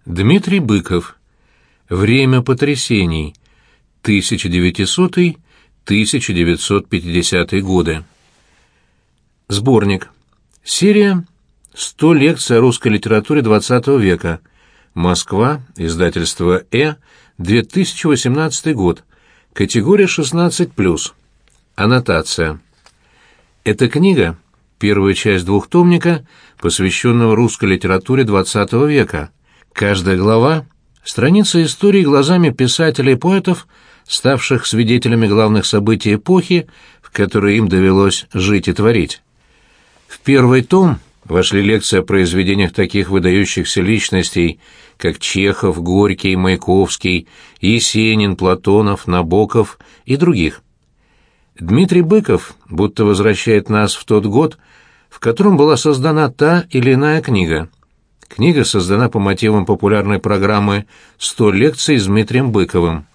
Дмитрий Быков. Время потрясений. 1900-1950 годы. Сборник. Серия «100 лекций о русской литературе XX века». Москва. Издательство 2018 год. Категория 16+. Аннотация. Эта книга — первая часть двухтомника, посвященного русской литературе XX века. Каждая глава — страница истории глазами писателей и поэтов, ставших свидетелями главных событий эпохи, в которой им довелось жить и творить. В первый том вошли лекции о произведениях таких выдающихся личностей, как Чехов, Горький, Маяковский, Есенин, Платонов, Набоков и других. Дмитрий Быков будто возвращает нас в тот год, в котором была создана та или иная книга. Книга создана по мотивам популярной программы «100 лекций с Дмитрием Быковым».